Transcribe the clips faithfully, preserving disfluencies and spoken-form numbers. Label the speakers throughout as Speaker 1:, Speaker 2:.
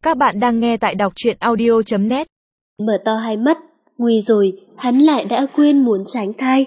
Speaker 1: Các bạn đang nghe tại đọc truyện audio chấm net.
Speaker 2: Mở to hai mắt, nguy rồi, hắn lại đã quên muốn tránh thai.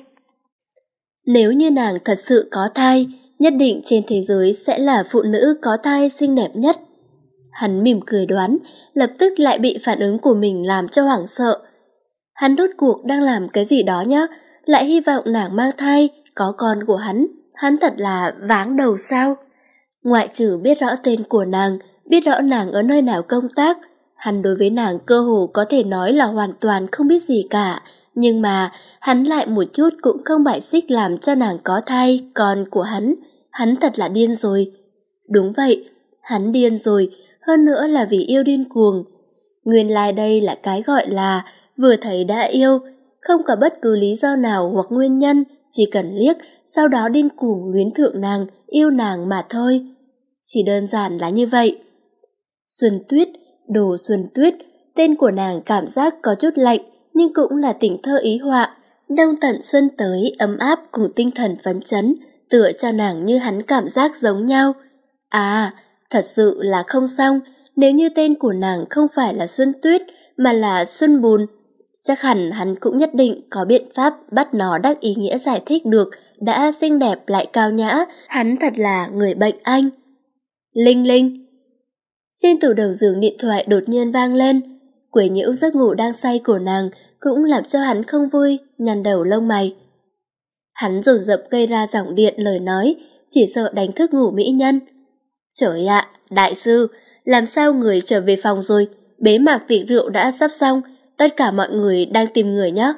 Speaker 2: Nếu như nàng thật sự có thai, nhất định trên thế giới sẽ là phụ nữ có thai xinh đẹp nhất. Hắn mỉm cười đoán, lập tức lại bị phản ứng của mình làm cho hoảng sợ. Hắn rốt cuộc đang làm cái gì đó nhá, lại hy vọng nàng mang thai, có con của hắn, hắn thật là váng đầu sao. Ngoại trừ biết rõ tên của nàng, biết rõ nàng ở nơi nào công tác, hắn đối với nàng cơ hồ có thể nói là hoàn toàn không biết gì cả, nhưng mà hắn lại một chút cũng không bài xích làm cho nàng có thai con của hắn, hắn thật là điên rồi. Đúng vậy, hắn điên rồi, hơn nữa là vì yêu điên cuồng. Nguyên lai đây là cái gọi là vừa thấy đã yêu, không có bất cứ lý do nào hoặc nguyên nhân, chỉ cần liếc, sau đó điên cuồng luyến thượng nàng, yêu nàng mà thôi. Chỉ đơn giản là như vậy. Xuân Tuyết, Đồ Xuân Tuyết, tên của nàng cảm giác có chút lạnh, nhưng cũng là tình thơ ý họa. Đông tận xuân tới, ấm áp cùng tinh thần phấn chấn, tựa cho nàng như hắn cảm giác giống nhau. À, thật sự là không xong, nếu như tên của nàng không phải là Xuân Tuyết, mà là Xuân Bùn, chắc hẳn hắn cũng nhất định có biện pháp bắt nó đắc ý nghĩa giải thích được, đã xinh đẹp lại cao nhã, hắn thật là người bệnh anh. Linh linh. Trên tủ đầu giường điện thoại đột nhiên vang lên, quấy nhiễu giấc ngủ đang say của nàng cũng làm cho hắn không vui, nhăn đầu lông mày. Hắn dồn dập gây ra giọng điện lời nói, chỉ sợ đánh thức ngủ mỹ nhân. Trời ạ, đại sư, làm sao người trở về phòng rồi? Bế mạc tiệc rượu đã sắp xong, tất cả mọi người đang tìm người nhé.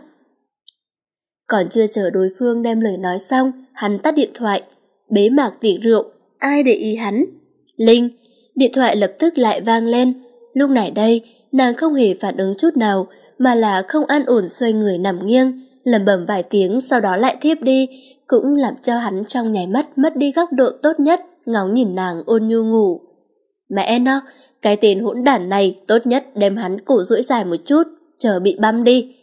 Speaker 2: Còn chưa chờ đối phương đem lời nói xong, hắn tắt điện thoại. Bế mạc tiệc rượu, ai để ý hắn? Linh, điện thoại lập tức lại vang lên. Lúc này đây, nàng không hề phản ứng chút nào, mà là không an ổn xoay người nằm nghiêng, lẩm bẩm vài tiếng sau đó lại thiếp đi, cũng làm cho hắn trong nháy mắt mất đi góc độ tốt nhất, ngóng nhìn nàng ôn nhu ngủ. Mẹ nó, cái tên hỗn đản này tốt nhất đem hắn cổ duỗi dài một chút, chờ bị băm đi.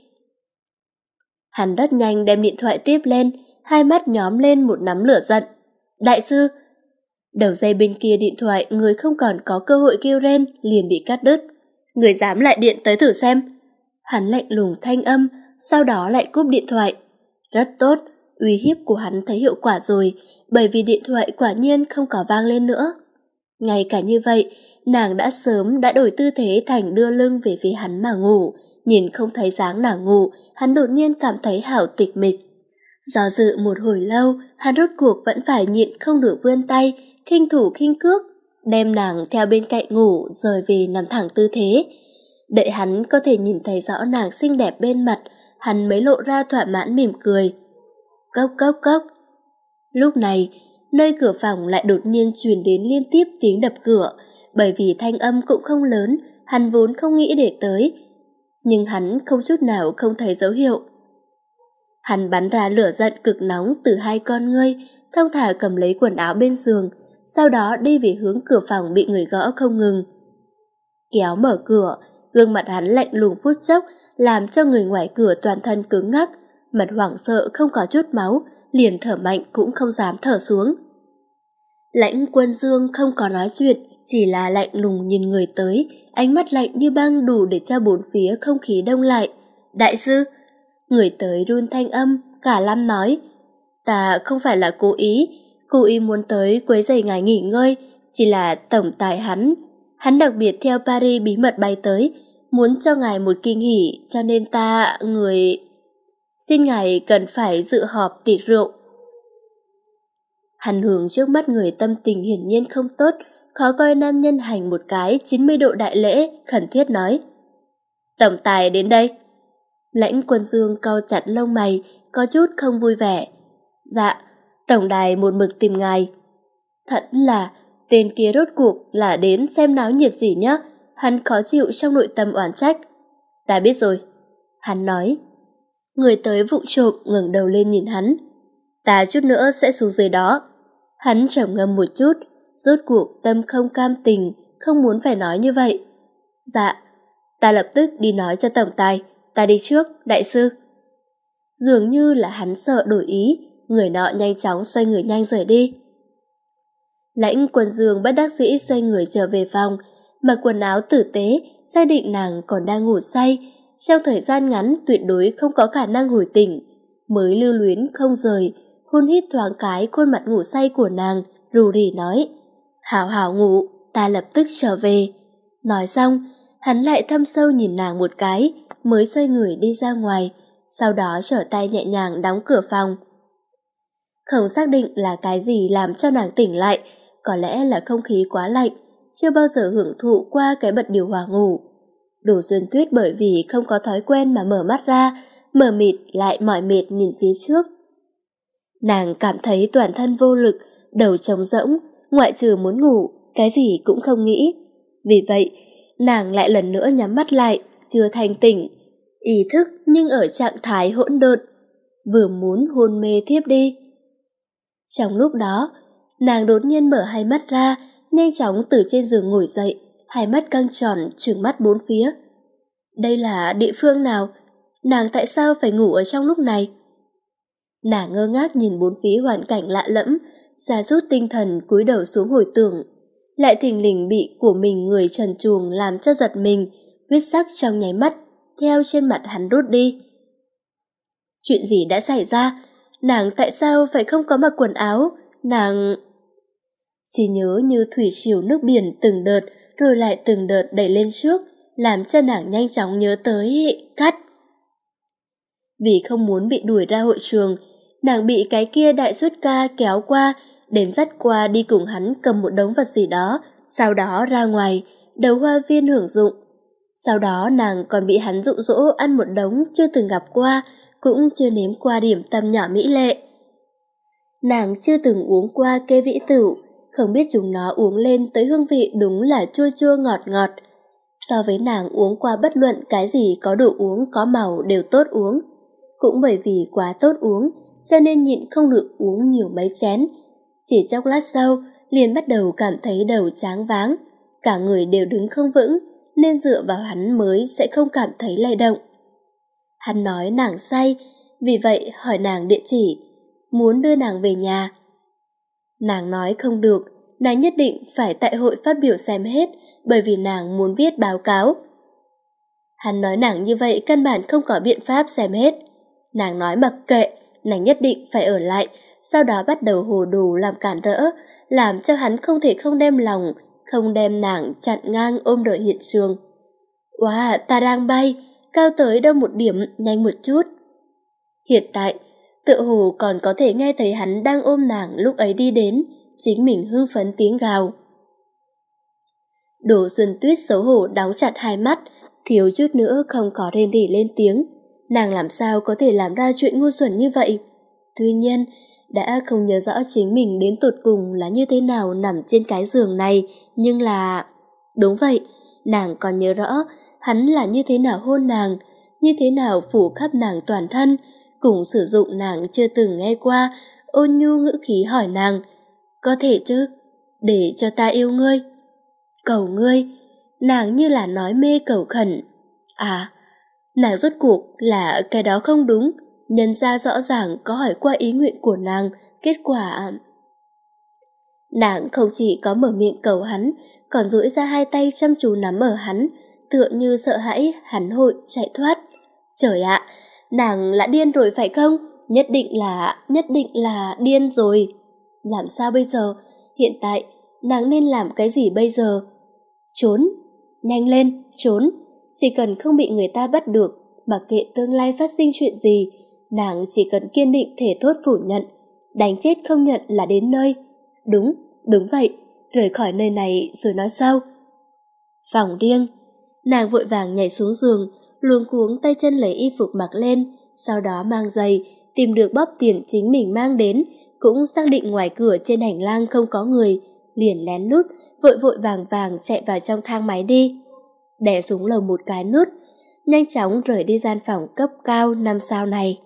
Speaker 2: Hắn rất nhanh đem điện thoại tiếp lên, hai mắt nhóm lên một nắm lửa giận. Đại sư! Đầu dây bên kia điện thoại người không còn có cơ hội kêu rên, liền bị cắt đứt. Người dám lại điện tới thử xem. Hắn lạnh lùng thanh âm, sau đó lại cúp điện thoại. Rất tốt, uy hiếp của hắn thấy hiệu quả rồi, bởi vì điện thoại quả nhiên không có vang lên nữa. Ngay cả như vậy, nàng đã sớm đã đổi tư thế thành đưa lưng về phía hắn mà ngủ. Nhìn không thấy dáng nàng ngủ, hắn đột nhiên cảm thấy hảo tịch mịch. Do dự một hồi lâu, hắn rốt cuộc vẫn phải nhịn không được vươn tay, khinh thủ khinh cước, đem nàng theo bên cạnh ngủ rồi về nằm thẳng tư thế. Đợi hắn có thể nhìn thấy rõ nàng xinh đẹp bên mặt, hắn mới lộ ra thỏa mãn mỉm cười. Cốc cốc cốc. Lúc này, nơi cửa phòng lại đột nhiên truyền đến liên tiếp tiếng đập cửa, bởi vì thanh âm cũng không lớn, hắn vốn không nghĩ để tới. Nhưng hắn không chút nào không thấy dấu hiệu. Hắn bắn ra lửa giận cực nóng từ hai con ngươi, thong thả cầm lấy quần áo bên giường, sau đó đi về hướng cửa phòng bị người gõ không ngừng. Kéo mở cửa, gương mặt hắn lạnh lùng phút chốc, làm cho người ngoài cửa toàn thân cứng ngắc, mặt hoảng sợ không có chút máu, liền thở mạnh cũng không dám thở xuống. Lãnh Quân Dương không có nói chuyện, chỉ là lạnh lùng nhìn người tới, ánh mắt lạnh như băng đủ để cho bốn phía không khí đông lại. Đại sư! Người tới run thanh âm, cả Lam nói. Ta không phải là cố ý, cố ý muốn tới quấy rầy ngài nghỉ ngơi, chỉ là tổng tài hắn. Hắn đặc biệt theo Paris bí mật bay tới, muốn cho ngài một kinh hỉ, cho nên ta, người... Xin ngài cần phải dự họp tiệc rượu. Hắn hướng trước mắt người tâm tình hiển nhiên không tốt, khó coi nam nhân hành một cái chín mươi độ đại lễ, khẩn thiết nói. Tổng tài đến đây. Lãnh Quân Dương cau chặt lông mày, có chút không vui vẻ. Dạ, tổng đài một mực tìm ngài. Thật là, tên kia rốt cuộc là đến xem náo nhiệt gì nhá, hắn khó chịu trong nội tâm oán trách. Ta biết rồi, hắn nói. Người tới vụng trộm ngẩng đầu lên nhìn hắn. Ta chút nữa sẽ xuống dưới đó. Hắn trầm ngâm một chút, rốt cuộc tâm không cam tình, không muốn phải nói như vậy. Dạ, ta lập tức đi nói cho tổng tài, ta đi trước, đại sư. Dường như là hắn sợ đổi ý, người nọ nhanh chóng xoay người nhanh rời đi. Lãnh Quân Dương bất đắc dĩ xoay người trở về phòng, mặc quần áo tử tế, xác định nàng còn đang ngủ say, trong thời gian ngắn tuyệt đối không có khả năng hồi tỉnh, mới lưu luyến không rời, hôn hít thoáng cái khuôn mặt ngủ say của nàng, rù rỉ nói, hảo hảo ngủ, ta lập tức trở về. Nói xong, hắn lại thâm sâu nhìn nàng một cái, mới xoay người đi ra ngoài, sau đó trở tay nhẹ nhàng đóng cửa phòng. Không xác định là cái gì làm cho nàng tỉnh lại, có lẽ là không khí quá lạnh, chưa bao giờ hưởng thụ qua cái bật điều hòa ngủ. Đồ Xuân Tuyết bởi vì không có thói quen mà mở mắt ra, mờ mịt lại mỏi mệt nhìn phía trước. Nàng cảm thấy toàn thân vô lực, đầu trống rỗng, ngoại trừ muốn ngủ, cái gì cũng không nghĩ. Vì vậy, nàng lại lần nữa nhắm mắt lại, chưa thành tỉnh, ý thức nhưng ở trạng thái hỗn độn, vừa muốn hôn mê thiếp đi. Trong lúc đó, nàng đột nhiên mở hai mắt ra, nhanh chóng từ trên giường ngồi dậy, hai mắt căng tròn trừng mắt bốn phía. Đây là địa phương nào? Nàng tại sao phải ngủ ở trong lúc này? Nàng ngơ ngác nhìn bốn phía hoàn cảnh lạ lẫm, sa sút tinh thần cúi đầu xuống hồi tưởng, lại thình lình bị của mình người trần truồng làm cho giật mình, huyết sắc trong nháy mắt theo trên mặt hắn đốt đi. Chuyện gì đã xảy ra? Nàng tại sao phải không có mặc quần áo? Nàng... Chỉ nhớ như thủy triều nước biển từng đợt rồi lại từng đợt đẩy lên trước, làm cho nàng nhanh chóng nhớ tới cắt. Vì không muốn bị đuổi ra hội trường, nàng bị cái kia đại xuất ca kéo qua, đến dắt qua đi cùng hắn cầm một đống vật gì đó, sau đó ra ngoài, đầu hoa viên hưởng dụng. Sau đó nàng còn bị hắn dụ dỗ ăn một đống chưa từng gặp qua, cũng chưa nếm qua điểm tâm nhỏ mỹ lệ. Nàng chưa từng uống qua kê vĩ tửu, không biết chúng nó uống lên tới hương vị đúng là chua chua ngọt ngọt. So với nàng uống qua bất luận cái gì có đồ uống có màu đều tốt uống. Cũng bởi vì quá tốt uống, cho nên nhịn không được uống nhiều mấy chén. Chỉ chốc lát sau, liền bắt đầu cảm thấy đầu tráng váng. Cả người đều đứng không vững, nên dựa vào hắn mới sẽ không cảm thấy lay động. Hắn nói nàng say, vì vậy hỏi nàng địa chỉ, muốn đưa nàng về nhà. Nàng nói không được, nàng nhất định phải tại hội phát biểu xem hết, bởi vì nàng muốn viết báo cáo. Hắn nói nàng như vậy căn bản không có biện pháp xem hết. Nàng nói mặc kệ, nàng nhất định phải ở lại, sau đó bắt đầu hồ đồ làm cản rỡ, làm cho hắn không thể không đem lòng, không đem nàng chặn ngang ôm đợi hiện trường. Wow, ta đang bay, cao tới đâu một điểm, nhanh một chút. Hiện tại, tựa hồ còn có thể nghe thấy hắn đang ôm nàng lúc ấy đi đến, chính mình hưng phấn tiếng gào. Đồ Xuân Tuyết xấu hổ đóng chặt hai mắt, thiếu chút nữa không có rên rỉ lên tiếng. Nàng làm sao có thể làm ra chuyện ngu xuẩn như vậy? Tuy nhiên, đã không nhớ rõ chính mình đến tột cùng là như thế nào nằm trên cái giường này, nhưng là... Đúng vậy, nàng còn nhớ rõ hắn là như thế nào hôn nàng, như thế nào phủ khắp nàng toàn thân, cùng sử dụng nàng chưa từng nghe qua, ôn nhu ngữ khí hỏi nàng, có thể chứ, để cho ta yêu ngươi. Cầu ngươi, nàng như là nói mê cầu khẩn. À, nàng rốt cuộc là cái đó không đúng, nhân ra rõ ràng có hỏi qua ý nguyện của nàng, kết quả... Nàng không chỉ có mở miệng cầu hắn, còn duỗi ra hai tay chăm chú nắm ở hắn, tựa như sợ hãi hắn hội chạy thoát. Trời ạ, nàng là điên rồi phải không? Nhất định là, nhất định là điên rồi. Làm sao bây giờ? Hiện tại, nàng nên làm cái gì bây giờ? Trốn, nhanh lên, trốn. Chỉ cần không bị người ta bắt được, mặc kệ tương lai phát sinh chuyện gì, nàng chỉ cần kiên định thể thốt phủ nhận, đánh chết không nhận là đến nơi. Đúng, đúng vậy, rời khỏi nơi này rồi nói sau. Phòng riêng, nàng vội vàng nhảy xuống giường, luống cuống tay chân lấy y phục mặc lên, sau đó mang giày, tìm được bóp tiền chính mình mang đến, cũng xác định ngoài cửa trên hành lang không có người, liền lén lút, vội vội vàng vàng chạy vào trong thang máy đi. Đè xuống lầu một cái nút, nhanh chóng rời đi gian phòng cấp cao năm sao này.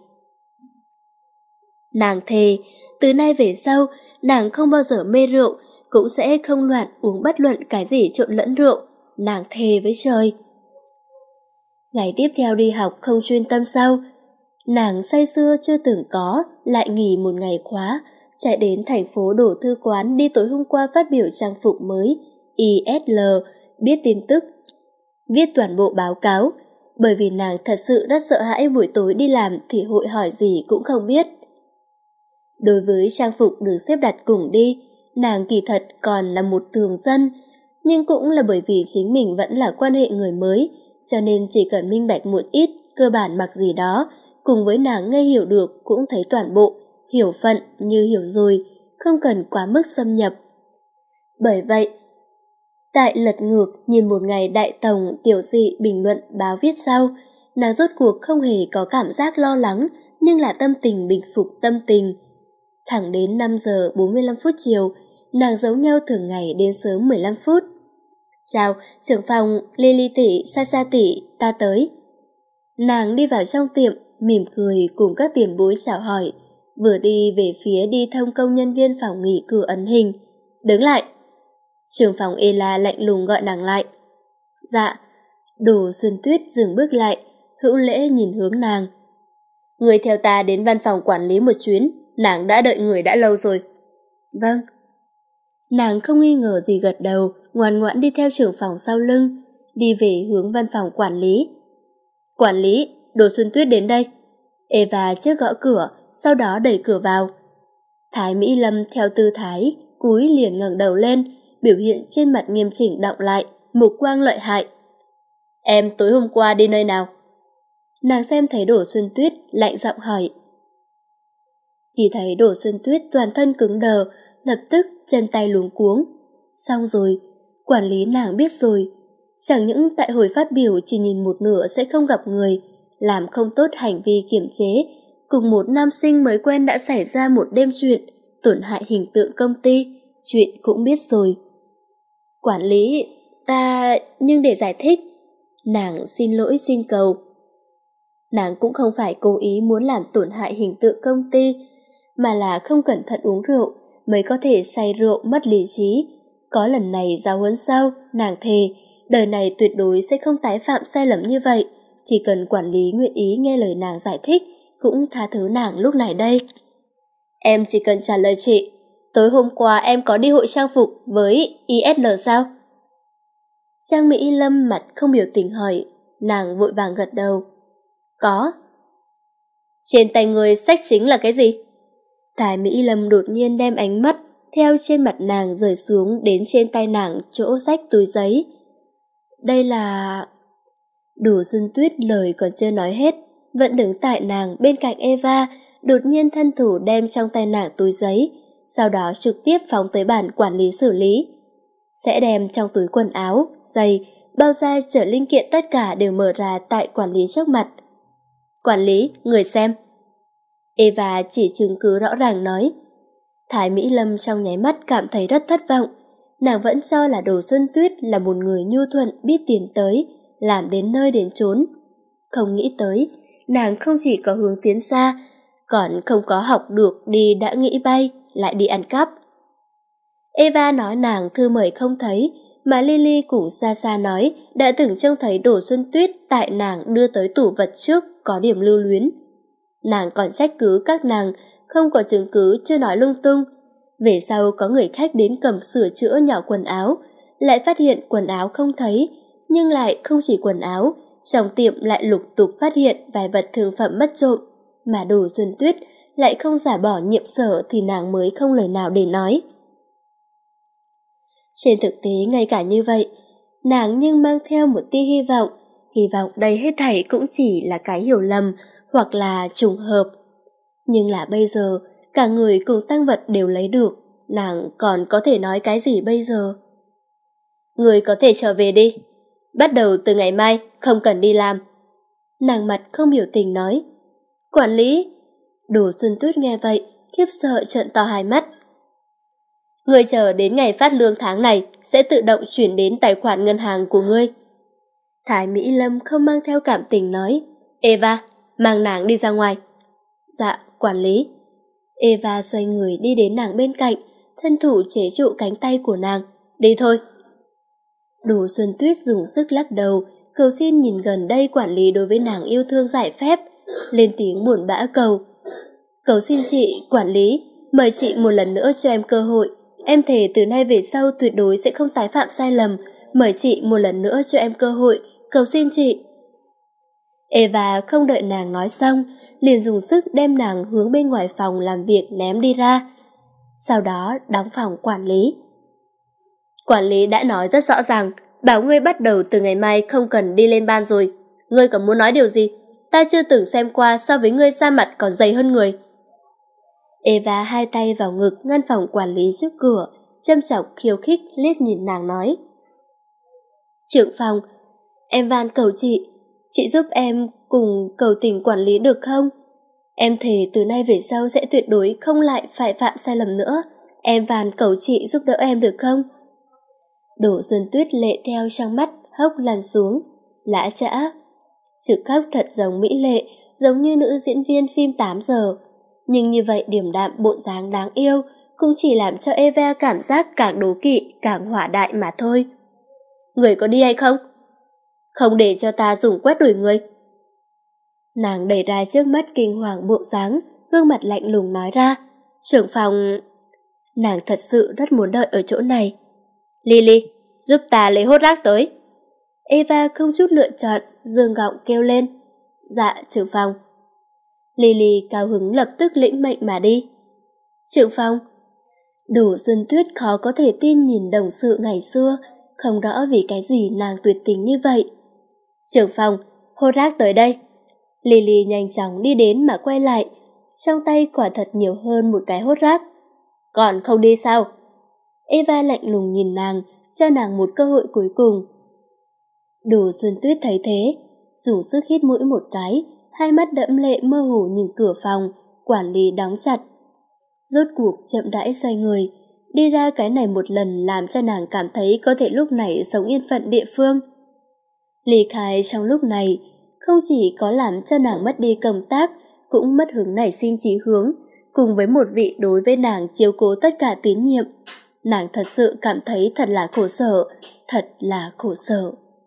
Speaker 2: Nàng thề, từ nay về sau, nàng không bao giờ mê rượu, cũng sẽ không loạn uống bất luận cái gì trộn lẫn rượu. Nàng thề với trời. Ngày tiếp theo đi học không chuyên tâm sau, nàng say sưa chưa từng có, lại nghỉ một ngày khóa, chạy đến thành phố Đổ Thư Quán đi tối hôm qua phát biểu trang phục mới, i ét lờ, biết tin tức, viết toàn bộ báo cáo, bởi vì nàng thật sự rất sợ hãi buổi tối đi làm thì hội hỏi gì cũng không biết. Đối với trang phục được xếp đặt cùng đi, nàng kỳ thật còn là một thường dân, nhưng cũng là bởi vì chính mình vẫn là quan hệ người mới, cho nên chỉ cần minh bạch một ít, cơ bản mặc gì đó, cùng với nàng nghe hiểu được cũng thấy toàn bộ, hiểu phận như hiểu rồi, không cần quá mức xâm nhập. Bởi vậy, tại lật ngược nhìn một ngày đại tổng tiểu dị bình luận báo viết sau, nàng rốt cuộc không hề có cảm giác lo lắng, nhưng là tâm tình bình phục tâm tình. Thẳng đến năm giờ bốn mươi lăm phút chiều, nàng giấu nhau thường ngày đến sớm mười lăm phút. Chào, trưởng phòng, Lily tỷ, Sasa tỷ, ta tới. Nàng đi vào trong tiệm, mỉm cười cùng các tiền bối chào hỏi, vừa đi về phía đi thông công nhân viên phòng nghỉ cửa ấn hình. Đứng lại. Trưởng phòng Ela lạnh lùng gọi nàng lại. Dạ. Đồ Xuân Tuyết dừng bước lại, hữu lễ nhìn hướng nàng. Người theo ta đến văn phòng quản lý một chuyến, nàng đã đợi người đã lâu rồi. Vâng. Nàng không nghi ngờ gì gật đầu, ngoan ngoãn đi theo trưởng phòng sau lưng, đi về hướng văn phòng quản lý. Quản lý, Đồ Xuân Tuyết đến đây. Eva trước gõ cửa, sau đó đẩy cửa vào. Thái Mỹ Lâm theo tư thái, cúi liền ngẩng đầu lên, biểu hiện trên mặt nghiêm chỉnh đọng lại, mục quang lợi hại. Em tối hôm qua đi nơi nào? Nàng xem thấy Đồ Xuân Tuyết, lạnh giọng hỏi. Chỉ thấy Đồ Xuân Tuyết toàn thân cứng đờ, lập tức chân tay luống cuống. Xong rồi, quản lý nàng biết rồi. Chẳng những tại hồi phát biểu chỉ nhìn một nửa sẽ không gặp người, làm không tốt hành vi kiểm chế, cùng một nam sinh mới quen đã xảy ra một đêm chuyện, tổn hại hình tượng công ty, chuyện cũng biết rồi. Quản lý, ta... nhưng để giải thích, nàng xin lỗi xin cầu. Nàng cũng không phải cố ý muốn làm tổn hại hình tượng công ty, mà là không cẩn thận uống rượu mới có thể say rượu mất lý trí. Có lần này giáo huấn sau, nàng thề, đời này tuyệt đối sẽ không tái phạm sai lầm như vậy. Chỉ cần quản lý nguyện ý nghe lời nàng giải thích, cũng tha thứ nàng lúc này đây. Em chỉ cần trả lời chị, tối hôm qua em có đi hội trang phục với i ét lờ sao? Trang Mỹ Lâm mặt không biểu tình hỏi, nàng vội vàng gật đầu. Có. Trên tay người sách chính là cái gì? Thái Mỹ Lâm đột nhiên đem ánh mắt theo trên mặt nàng rời xuống đến trên tay nàng chỗ sách túi giấy. Đây là... Đồ Xuân Tuyết lời còn chưa nói hết, vẫn đứng tại nàng bên cạnh Eva, đột nhiên thân thủ đem trong tay nàng túi giấy, sau đó trực tiếp phóng tới bàn quản lý xử lý. Sẽ đem trong túi quần áo, giày, bao da chở linh kiện tất cả đều mở ra tại quản lý trước mặt. Quản lý, người xem. Eva chỉ chứng cứ rõ ràng nói. Thái Mỹ Lâm trong nháy mắt cảm thấy rất thất vọng. Nàng vẫn cho là Đồ Xuân Tuyết là một người nhu thuận biết tiến tới, làm đến nơi đến chốn. Không nghĩ tới, nàng không chỉ có hướng tiến xa, còn không có học được đi đã nghĩ bay, lại đi ăn cắp. Eva nói nàng thư mời không thấy, mà Lily cùng xa xa nói đã từng trông thấy Đồ Xuân Tuyết tại nàng đưa tới tủ vật trước có điểm lưu luyến. Nàng còn trách cứ các nàng không có chứng cứ chưa nói lung tung. Về sau có người khách đến cầm sửa chữa nhỏ quần áo, lại phát hiện quần áo không thấy, nhưng lại không chỉ quần áo, trong tiệm lại lục tục phát hiện vài vật thương phẩm mất trộm, mà Đồ Xuân Tuyết lại không giả bỏ nhiệm sở thì nàng mới không lời nào để nói. Trên thực tế ngay cả như vậy, nàng nhưng mang theo một tia hy vọng, hy vọng đây hết thảy cũng chỉ là cái hiểu lầm hoặc là trùng hợp. Nhưng là bây giờ, cả người cùng tang vật đều lấy được, nàng còn có thể nói cái gì bây giờ? Người có thể trở về đi, bắt đầu từ ngày mai không cần đi làm. Nàng mặt không biểu tình nói. Quản lý. Đồ Xuân Tuyết nghe vậy, khiếp sợ trợn to hai mắt. Người chờ đến ngày phát lương tháng này sẽ tự động chuyển đến tài khoản ngân hàng của ngươi. Thái Mỹ Lâm không mang theo cảm tình nói. Eva, mang nàng đi ra ngoài. Dạ, quản lý. Eva xoay người đi đến nàng bên cạnh, thân thủ chế trụ cánh tay của nàng. Đi thôi. Đồ Xuân Tuyết dùng sức lắc đầu, cầu xin nhìn gần đây quản lý đối với nàng yêu thương giải phép, lên tiếng buồn bã cầu. Cầu xin chị, quản lý, mời chị một lần nữa cho em cơ hội. Em thề từ nay về sau tuyệt đối sẽ không tái phạm sai lầm, mời chị một lần nữa cho em cơ hội, cầu xin chị. Eva không đợi nàng nói xong, liền dùng sức đem nàng hướng bên ngoài phòng làm việc ném đi ra. Sau đó đóng phòng quản lý. Quản lý đã nói rất rõ ràng, bảo ngươi bắt đầu từ ngày mai không cần đi lên ban rồi. Ngươi còn muốn nói điều gì? Ta chưa từng xem qua so với ngươi da mặt còn dày hơn người. Eva hai tay vào ngực ngăn phòng quản lý trước cửa, châm chọc khiêu khích liếc nhìn nàng nói. Trưởng phòng, em van cầu chị, chị giúp em cùng cầu tình quản lý được không? Em thề từ nay về sau sẽ tuyệt đối không lại phải phạm sai lầm nữa. Em van cầu chị giúp đỡ em được không? Đỗ Xuân Tuyết lệ theo trong mắt, hốc lăn xuống, lã chã. Sự khóc thật giống mỹ lệ, giống như nữ diễn viên phim tám giờ. Nhưng như vậy điềm đạm bộ dáng đáng yêu cũng chỉ làm cho Eva cảm giác càng đố kỵ, càng hỏa đại mà thôi. Người có đi hay không? Không để cho ta dùng quét đuổi người. Nàng đẩy ra trước mắt kinh hoàng bộ dáng, gương mặt lạnh lùng nói ra. Trưởng phòng... Nàng thật sự rất muốn đợi ở chỗ này. Lily, giúp ta lấy hốt rác tới. Eva không chút lựa chọn, dương gọng kêu lên. Dạ, trưởng phòng. Lily cao hứng lập tức lĩnh mệnh mà đi. Trưởng phòng. Đỗ Xuân Tuyết khó có thể tin nhìn đồng sự ngày xưa, không rõ vì cái gì nàng tuyệt tình như vậy. Trưởng phòng, hốt rác tới đây. Lily nhanh chóng đi đến mà quay lại, trong tay quả thật nhiều hơn một cái hốt rác. Còn không đi sao? Eva lạnh lùng nhìn nàng, cho nàng một cơ hội cuối cùng. Đỗ Xuân Tuyết thấy thế, dùng sức hít mũi một cái, hai mắt đẫm lệ mơ hồ nhìn cửa phòng, quản lý đóng chặt. Rốt cuộc chậm rãi xoay người, đi ra cái này một lần làm cho nàng cảm thấy có thể lúc này sống yên phận địa phương. Ly khai trong lúc này, không chỉ có làm cho nàng mất đi công tác, cũng mất hứng nảy sinh chí hướng, cùng với một vị đối với nàng chiếu cố tất cả tín nhiệm. Nàng thật sự cảm thấy thật là khổ sở, thật là khổ sở.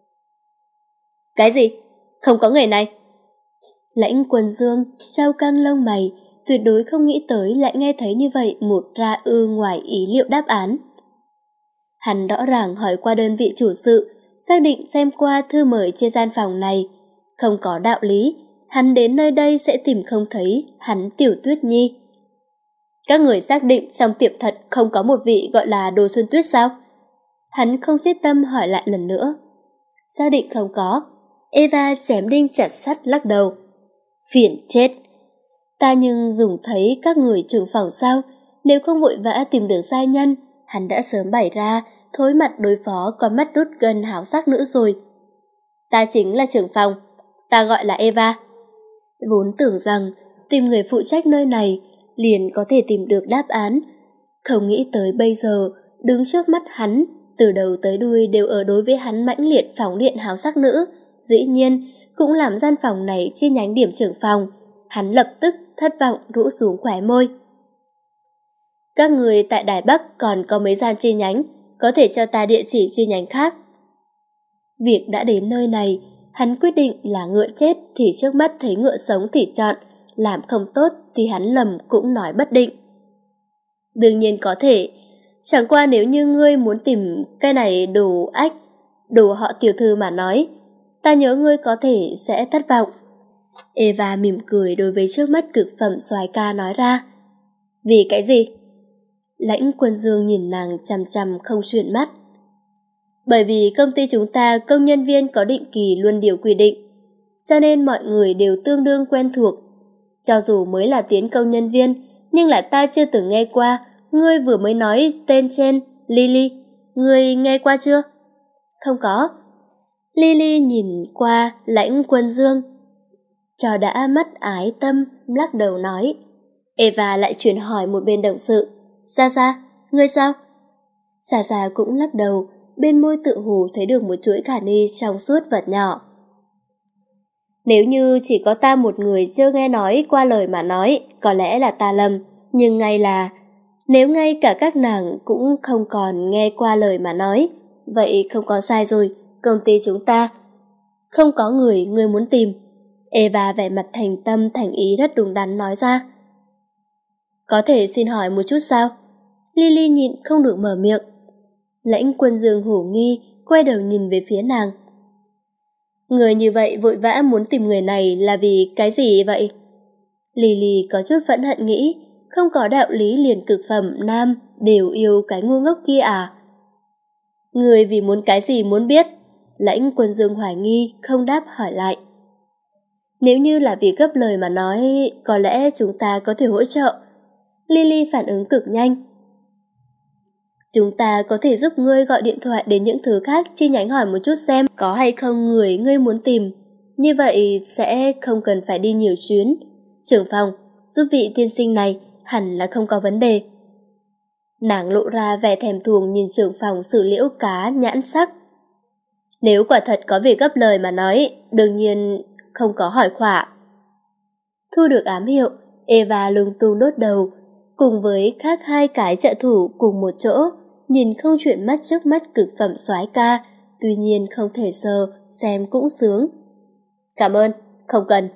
Speaker 2: Cái gì? Không có người này? Lãnh Quân Dương trao căng lông mày, tuyệt đối không nghĩ tới lại nghe thấy như vậy một ra ư ngoài ý liệu đáp án. Hắn rõ ràng hỏi qua đơn vị chủ sự, xác định xem qua thư mời trên gian phòng này. Không có đạo lý, hắn đến nơi đây sẽ tìm không thấy hắn Tiểu Tuyết Nhi. Các người xác định trong tiệm thật không có một vị gọi là Đỗ Xuân Tuyết sao? Hắn không chết tâm hỏi lại lần nữa. Xác định không có. Eva chém đinh chặt sắt lắc đầu. Phiền chết. Ta nhưng dùng thấy các người trưởng phòng sao? Nếu không vội vã tìm được giai nhân, hắn đã sớm bày ra, thối mặt đối phó có mắt rút gần háo sắc nữ rồi. Ta chính là trưởng phòng, ta gọi là Eva. Vốn tưởng rằng tìm người phụ trách nơi này liền có thể tìm được đáp án. Không nghĩ tới bây giờ, đứng trước mắt hắn, từ đầu tới đuôi đều ở đối với hắn mãnh liệt phóng điện háo sắc nữ, dĩ nhiên cũng làm gian phòng này chi nhánh điểm trưởng phòng. Hắn lập tức thất vọng rũ xuống khóe môi. Các người tại Đài Bắc còn có mấy gian chi nhánh, có thể cho ta địa chỉ chi nhánh khác. Việc đã đến nơi này, hắn quyết định là ngựa chết thì trước mắt thấy ngựa sống thì chọn, làm không tốt thì hắn lầm cũng nói bất định. Đương nhiên có thể, chẳng qua nếu như ngươi muốn tìm cái này đồ ách, đồ họ tiểu thư mà nói, ta nhớ ngươi có thể sẽ thất vọng. Eva mỉm cười đối với trước mắt cực phẩm soái ca nói ra. Vì cái gì? Lãnh Quân Dương nhìn nàng chằm chằm không chuyển mắt. Bởi vì công ty chúng ta công nhân viên có định kỳ luân điều quy định, cho nên mọi người đều tương đương quen thuộc. Cho dù mới là tiến công nhân viên, nhưng là ta chưa từng nghe qua. Ngươi vừa mới nói tên trên, Lily, ngươi nghe qua chưa? Không có. Lily nhìn qua Lãnh Quân Dương, cho đã mất ái tâm, lắc đầu nói. Eva lại chuyển hỏi một bên đồng sự. Sa Sa, ngươi sao? Sa Sa cũng lắc đầu, bên môi tự hù thấy được một chuỗi khả ni trong suốt vật nhỏ. Nếu như chỉ có ta một người chưa nghe nói qua lời mà nói, có lẽ là ta lầm, nhưng ngay là nếu ngay cả các nàng cũng không còn nghe qua lời mà nói, vậy không có sai rồi, công ty chúng ta không có người ngươi muốn tìm. Eva vẻ mặt thành tâm thành ý rất đúng đắn nói ra. Có thể xin hỏi một chút sao? Lily nhịn không được mở miệng. Lãnh Quân Dương hổ nghi, quay đầu nhìn về phía nàng. Người như vậy vội vã muốn tìm người này là vì cái gì vậy? Lily có chút phẫn hận nghĩ, không có đạo lý liền cực phẩm nam đều yêu cái ngu ngốc kia à? Người vì muốn cái gì muốn biết? Lãnh Quân Dương hoài nghi, không đáp hỏi lại. Nếu như là vì gấp lời mà nói, có lẽ chúng ta có thể hỗ trợ. Lily phản ứng cực nhanh. Chúng ta có thể giúp ngươi gọi điện thoại đến những thứ khác chi nhánh hỏi một chút xem có hay không người ngươi muốn tìm. Như vậy sẽ không cần phải đi nhiều chuyến. Trưởng phòng, giúp vị tiên sinh này hẳn là không có vấn đề. Nàng lộ ra vẻ thèm thuồng nhìn trưởng phòng xử liễu cá nhãn sắc. Nếu quả thật có việc gấp lời mà nói, đương nhiên không có hỏi khỏa. Thu được ám hiệu, Eva lung tung đốt đầu, cùng với khác hai cái trợ thủ cùng một chỗ, nhìn không chuyển mắt trước mắt cực phẩm soái ca, tuy nhiên không thể sờ, xem cũng sướng. Cảm ơn, không cần.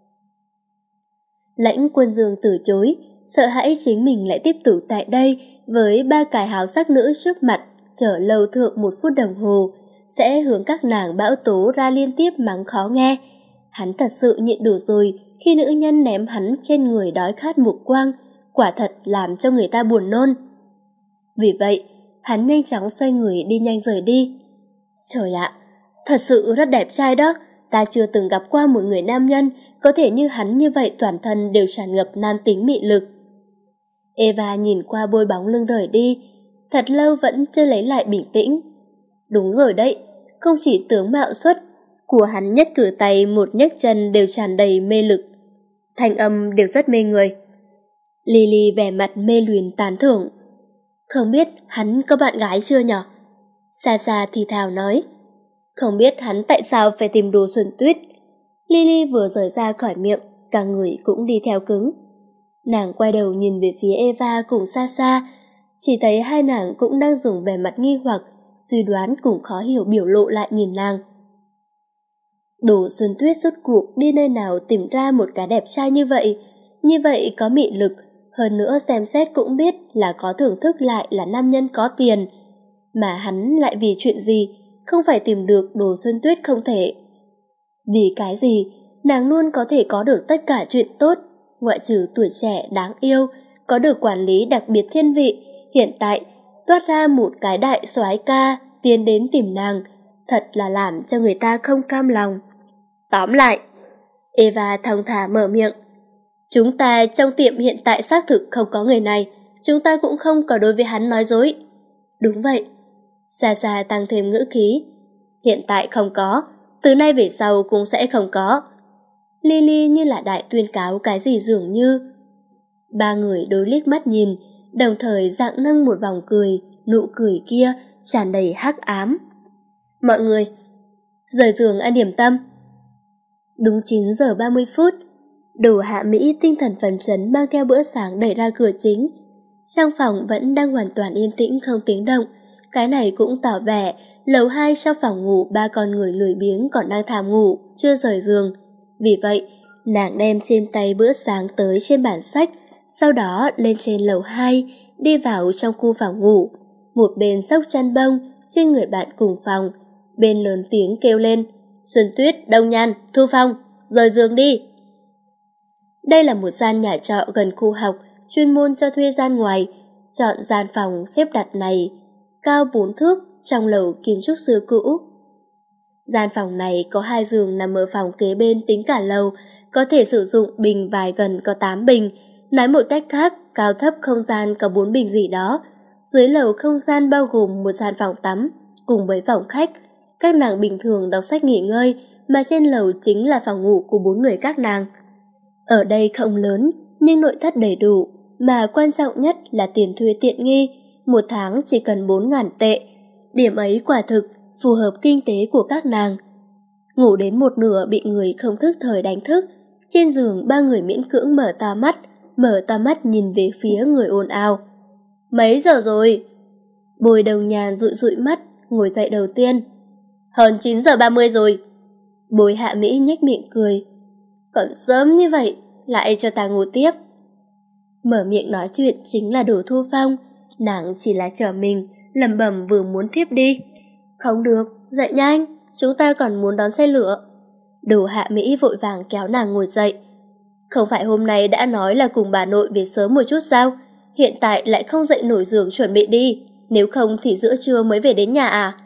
Speaker 2: Lãnh Quân Dương từ chối, sợ hãi chính mình lại tiếp tục tại đây với ba cái háo sắc nữ trước mặt, chờ lâu thượng một phút đồng hồ, sẽ hướng các nàng bão tố ra liên tiếp mắng khó nghe. Hắn thật sự nhịn đủ rồi khi nữ nhân ném hắn trên người đói khát mục quang, quả thật làm cho người ta buồn nôn. Vì vậy, hắn nhanh chóng xoay người đi nhanh rời đi. Trời ạ, thật sự rất đẹp trai đó, ta chưa từng gặp qua một người nam nhân có thể như hắn như vậy, toàn thân đều tràn ngập nam tính mị lực. Eva nhìn qua bôi bóng lưng rời đi, thật lâu vẫn chưa lấy lại bình tĩnh. Đúng rồi đấy, không chỉ tướng mạo xuất của hắn, nhất cử tay một nhấc chân đều tràn đầy mê lực, thanh âm đều rất mê người. Lily vẻ mặt mê luyến tán thưởng. Không biết hắn có bạn gái chưa nhở? Xa xa thì thào nói. Không biết hắn tại sao phải tìm Đồ Xuân Tuyết. Lily vừa rời ra khỏi miệng, cả người cũng đi theo cứng. Nàng quay đầu nhìn về phía Eva cùng xa xa, chỉ thấy hai nàng cũng đang dùng vẻ mặt nghi hoặc, suy đoán cùng khó hiểu biểu lộ lại nhìn nàng. Đồ Xuân Tuyết rốt cuộc đi nơi nào tìm ra một cái đẹp trai như vậy, như vậy có mị lực, hơn nữa xem xét cũng biết là có thưởng thức lại là nam nhân có tiền, mà hắn lại vì chuyện gì không phải tìm được Đồ Xuân Tuyết không thể. Vì cái gì nàng luôn có thể có được tất cả chuyện tốt, ngoại trừ tuổi trẻ đáng yêu, có được quản lý đặc biệt thiên vị, hiện tại toát ra một cái đại soái ca tiến đến tìm nàng, thật là làm cho người ta không cam lòng. Tóm lại, Eva thong thả mở miệng, chúng ta trong tiệm hiện tại xác thực không có người này, chúng ta cũng không có đối với hắn nói dối. Đúng vậy. Xa xa tăng thêm ngữ khí, hiện tại không có, từ nay về sau cũng sẽ không có. Lily như là đại tuyên cáo cái gì dường như. Ba người đối liếc mắt nhìn, đồng thời dạng nâng một vòng cười, nụ cười kia tràn đầy hắc ám. Mọi người, rời giường ăn điểm tâm. Đúng chín giờ ba mươi phút, Đồ Hạ Mỹ tinh thần phấn chấn mang theo bữa sáng đẩy ra cửa chính. Trong phòng vẫn đang hoàn toàn yên tĩnh không tiếng động, cái này cũng tỏ vẻ lầu hai trong phòng ngủ ba con người lười biếng còn đang thảm ngủ, chưa rời giường. Vì vậy, nàng đem trên tay bữa sáng tới trên bàn sách, sau đó lên trên lầu hai, đi vào trong khu phòng ngủ. Một bên xốc chăn bông trên người bạn cùng phòng, bên lớn tiếng kêu lên, Xuân Tuyết, Đông Nhan, Thu Phong, rời giường đi. Đây là một gian nhà trọ gần khu học, chuyên môn cho thuê gian ngoài. Chọn gian phòng xếp đặt này cao bốn thước trong lầu kiến trúc xưa cũ. Gian phòng này có hai giường nằm ở phòng kế bên tính cả lầu, có thể sử dụng bình vài gần có tám bình. Nói một cách khác, cao thấp không gian có bốn bình gì đó. Dưới lầu không gian bao gồm một gian phòng tắm cùng với phòng khách. Các nàng bình thường đọc sách nghỉ ngơi, mà trên lầu chính là phòng ngủ của bốn người các nàng. Ở đây không lớn, nhưng nội thất đầy đủ, mà quan trọng nhất là tiền thuê tiện nghi, một tháng chỉ cần bốn ngàn tệ. Điểm ấy quả thực phù hợp kinh tế của các nàng. Ngủ đến một nửa bị người không thức thời đánh thức, trên giường ba người miễn cưỡng mở to mắt, mở to mắt nhìn về phía người ồn ào. Mấy giờ rồi? Bồi Đồng Nhàn dụi dụi mắt, ngồi dậy đầu tiên. Hơn chín giờ ba mươi rồi. Bồi Hạ Mỹ nhếch miệng cười. Còn sớm như vậy, lại cho ta ngủ tiếp. Mở miệng nói chuyện chính là Đồ Thu Phong, nàng chỉ là chờ mình, lẩm bẩm vừa muốn thiếp đi. Không được, dậy nhanh, chúng ta còn muốn đón xe lửa. Đồ Hạ Mỹ vội vàng kéo nàng ngồi dậy. Không phải hôm nay đã nói là cùng bà nội về sớm một chút sao? Hiện tại lại không dậy nổi giường chuẩn bị đi, nếu không thì giữa trưa mới về đến nhà à?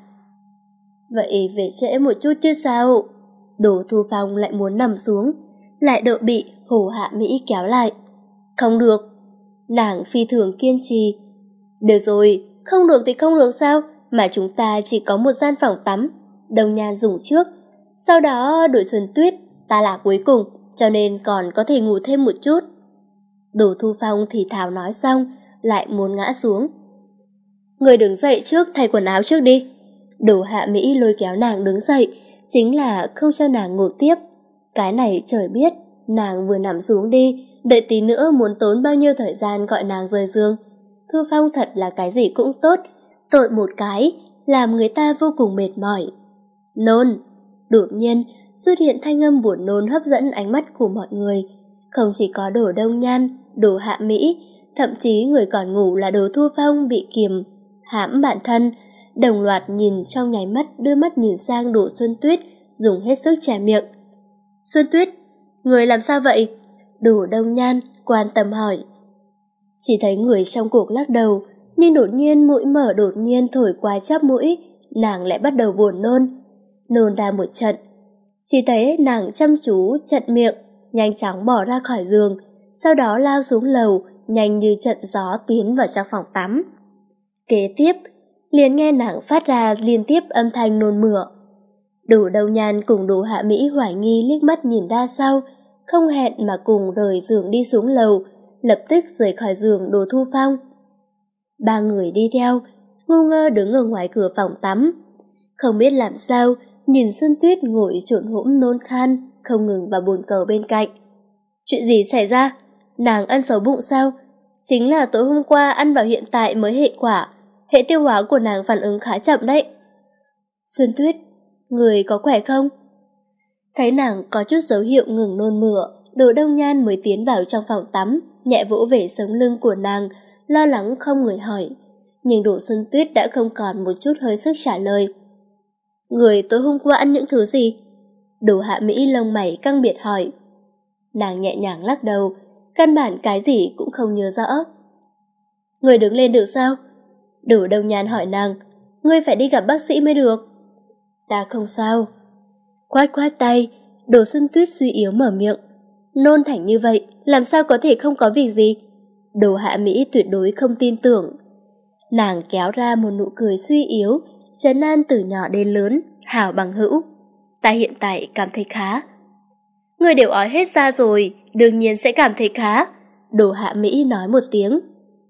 Speaker 2: Vậy về trễ một chút chứ sao? Đồ Thu Phong lại muốn nằm xuống, lại độ bị Hồ Hạ Mỹ kéo lại. Không được. Nàng phi thường kiên trì. Được rồi, không được thì không được sao, mà chúng ta chỉ có một gian phòng tắm, Đông Nhan dùng trước, sau đó đội Xuân Tuyết ta là cuối cùng, cho nên còn có thể ngủ thêm một chút. Đồ Thu Phong thì thào nói xong, lại muốn ngã xuống. Người đứng dậy trước, thay quần áo trước đi. Đồ Hạ Mỹ lôi kéo nàng đứng dậy, chính là không cho nàng ngủ tiếp. Cái này trời biết, nàng vừa nằm xuống đi, đợi tí nữa muốn tốn bao nhiêu thời gian gọi nàng rời giường. Thu Phong thật là cái gì cũng tốt, tội một cái, làm người ta vô cùng mệt mỏi. Nôn! Đột nhiên, xuất hiện thanh âm buồn nôn hấp dẫn ánh mắt của mọi người. Không chỉ có Đồ Đông Nhan, Đồ Hạ Mỹ, thậm chí người còn ngủ là Đồ Thu Phong bị kiềm hãm bản thân, đồng loạt nhìn trong nháy mắt, đưa mắt nhìn sang Đồ Xuân Tuyết, dùng hết sức che miệng. Xuân Tuyết, người làm sao vậy? Đồ Đông Nhan quan tâm hỏi. Chỉ thấy người trong cuộc lắc đầu, nhưng đột nhiên mũi mở đột nhiên thổi qua chóp mũi, nàng lại bắt đầu buồn nôn. Nôn ra một trận, chỉ thấy nàng chăm chú chặn miệng, nhanh chóng bỏ ra khỏi giường, sau đó lao xuống lầu, nhanh như trận gió tiến vào trong phòng tắm. Kế tiếp, liền nghe nàng phát ra liên tiếp âm thanh nôn mửa. Đồ Đông Nhan cùng Đồ Hạ Mỹ hoài nghi liếc mắt nhìn ra sau, không hẹn mà cùng rời giường đi xuống lầu, lập tức rời khỏi giường Đồ Thu Phong. Ba người đi theo, ngu ngơ đứng ở ngoài cửa phòng tắm. Không biết làm sao, nhìn Xuân Tuyết ngồi trộn hỗn nôn khan, không ngừng vào bồn cầu bên cạnh. Chuyện gì xảy ra? Nàng ăn xấu bụng sao? Chính là tối hôm qua ăn vào hiện tại mới hệ quả, hệ tiêu hóa của nàng phản ứng khá chậm đấy. Xuân Tuyết, người có khỏe không? Thấy nàng có chút dấu hiệu ngừng nôn mửa, Đồ Đông Nhan mới tiến vào trong phòng tắm, nhẹ vỗ về sống lưng của nàng, lo lắng không người hỏi. Nhưng Đồ Xuân Tuyết đã không còn một chút hơi sức trả lời. Người tối hôm qua ăn những thứ gì? Đồ Hạ Mỹ lông mày căng biệt hỏi. Nàng nhẹ nhàng lắc đầu, căn bản cái gì cũng không nhớ rõ. Người đứng lên được sao? Đồ Đông Nhan hỏi nàng. Ngươi phải đi gặp bác sĩ mới được. Ta không sao. Quát quát tay, Đồ Xuân Tuyết suy yếu mở miệng. Nôn thành như vậy, làm sao có thể không có việc gì? Đồ Hạ Mỹ tuyệt đối không tin tưởng. Nàng kéo ra một nụ cười suy yếu, trấn an từ nhỏ đến lớn, hảo bằng hữu. Ta hiện tại cảm thấy khá. Người đều ói hết ra rồi, đương nhiên sẽ cảm thấy khá. Đồ Hạ Mỹ nói một tiếng.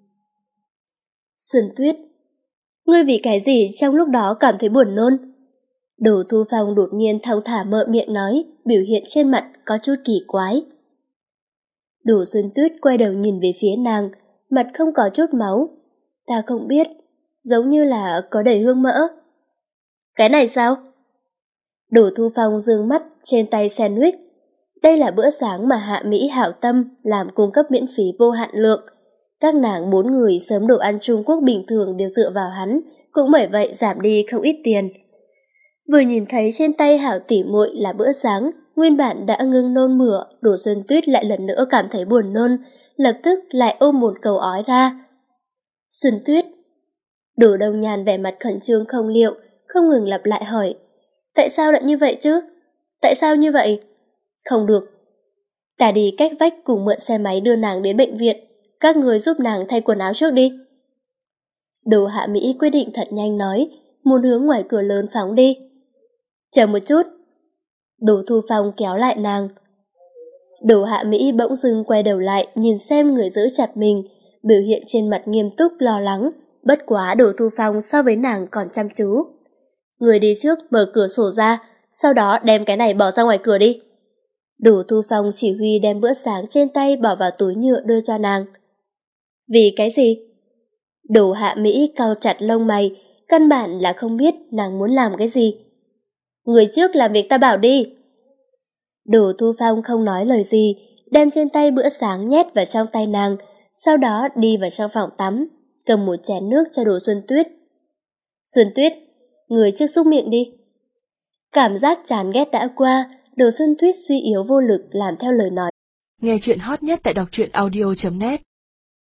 Speaker 2: Xuân Tuyết, ngươi vì cái gì trong lúc đó cảm thấy buồn nôn? Đồ Thu Phong đột nhiên thong thả mở miệng nói, biểu hiện trên mặt có chút kỳ quái. Đồ Xuân Tuyết quay đầu nhìn về phía nàng, mặt không có chút máu. Ta không biết, giống như là có đầy hương mỡ. Cái này sao? Đồ Thu Phong dương mắt trên tay sandwich. Đây là bữa sáng mà Hạ Mỹ hảo tâm làm cung cấp miễn phí vô hạn lượng. Các nàng bốn người sớm đồ ăn Trung Quốc bình thường đều dựa vào hắn, cũng bởi vậy giảm đi không ít tiền. Vừa nhìn thấy trên tay hảo tỉ muội là bữa sáng, nguyên bản đã ngưng nôn mửa, Đồ Xuân Tuyết lại lần nữa cảm thấy buồn nôn, lập tức lại ôm một cầu ói ra. Xuân Tuyết. Đồ Đông Nhan vẻ mặt khẩn trương không liệu, không ngừng lặp lại hỏi. Tại sao lại như vậy chứ? Tại sao như vậy? Không được. Ta đi cách vách cùng mượn xe máy đưa nàng đến bệnh viện, các người giúp nàng thay quần áo trước đi. Đồ Hạ Mỹ quyết định thật nhanh nói, muốn hướng ngoài cửa lớn phóng đi. Chờ một chút. Đồ Thu Phong kéo lại nàng. Đồ Hạ Mỹ bỗng dưng quay đầu lại nhìn xem người giữ chặt mình, biểu hiện trên mặt nghiêm túc lo lắng, bất quá Đồ Thu Phong so với nàng còn chăm chú. Người đi trước mở cửa sổ ra, sau đó đem cái này bỏ ra ngoài cửa đi. Đồ Thu Phong chỉ huy đem bữa sáng trên tay bỏ vào túi nhựa đưa cho nàng. Vì cái gì? Đồ Hạ Mỹ cau chặt lông mày, căn bản là không biết nàng muốn làm cái gì. Người trước làm việc ta bảo đi. Đồ Thu Phong không nói lời gì, đem trên tay bữa sáng nhét vào trong tay nàng, sau đó đi vào trong phòng tắm, cầm một chén nước cho Đồ Xuân Tuyết. Xuân Tuyết, người trước xúc miệng đi. Cảm giác chán ghét đã qua, Đường Xuân Tuyết suy yếu vô lực làm theo lời nói.
Speaker 1: Nghe chuyện hot nhất tại đọc truyện audio chấm net.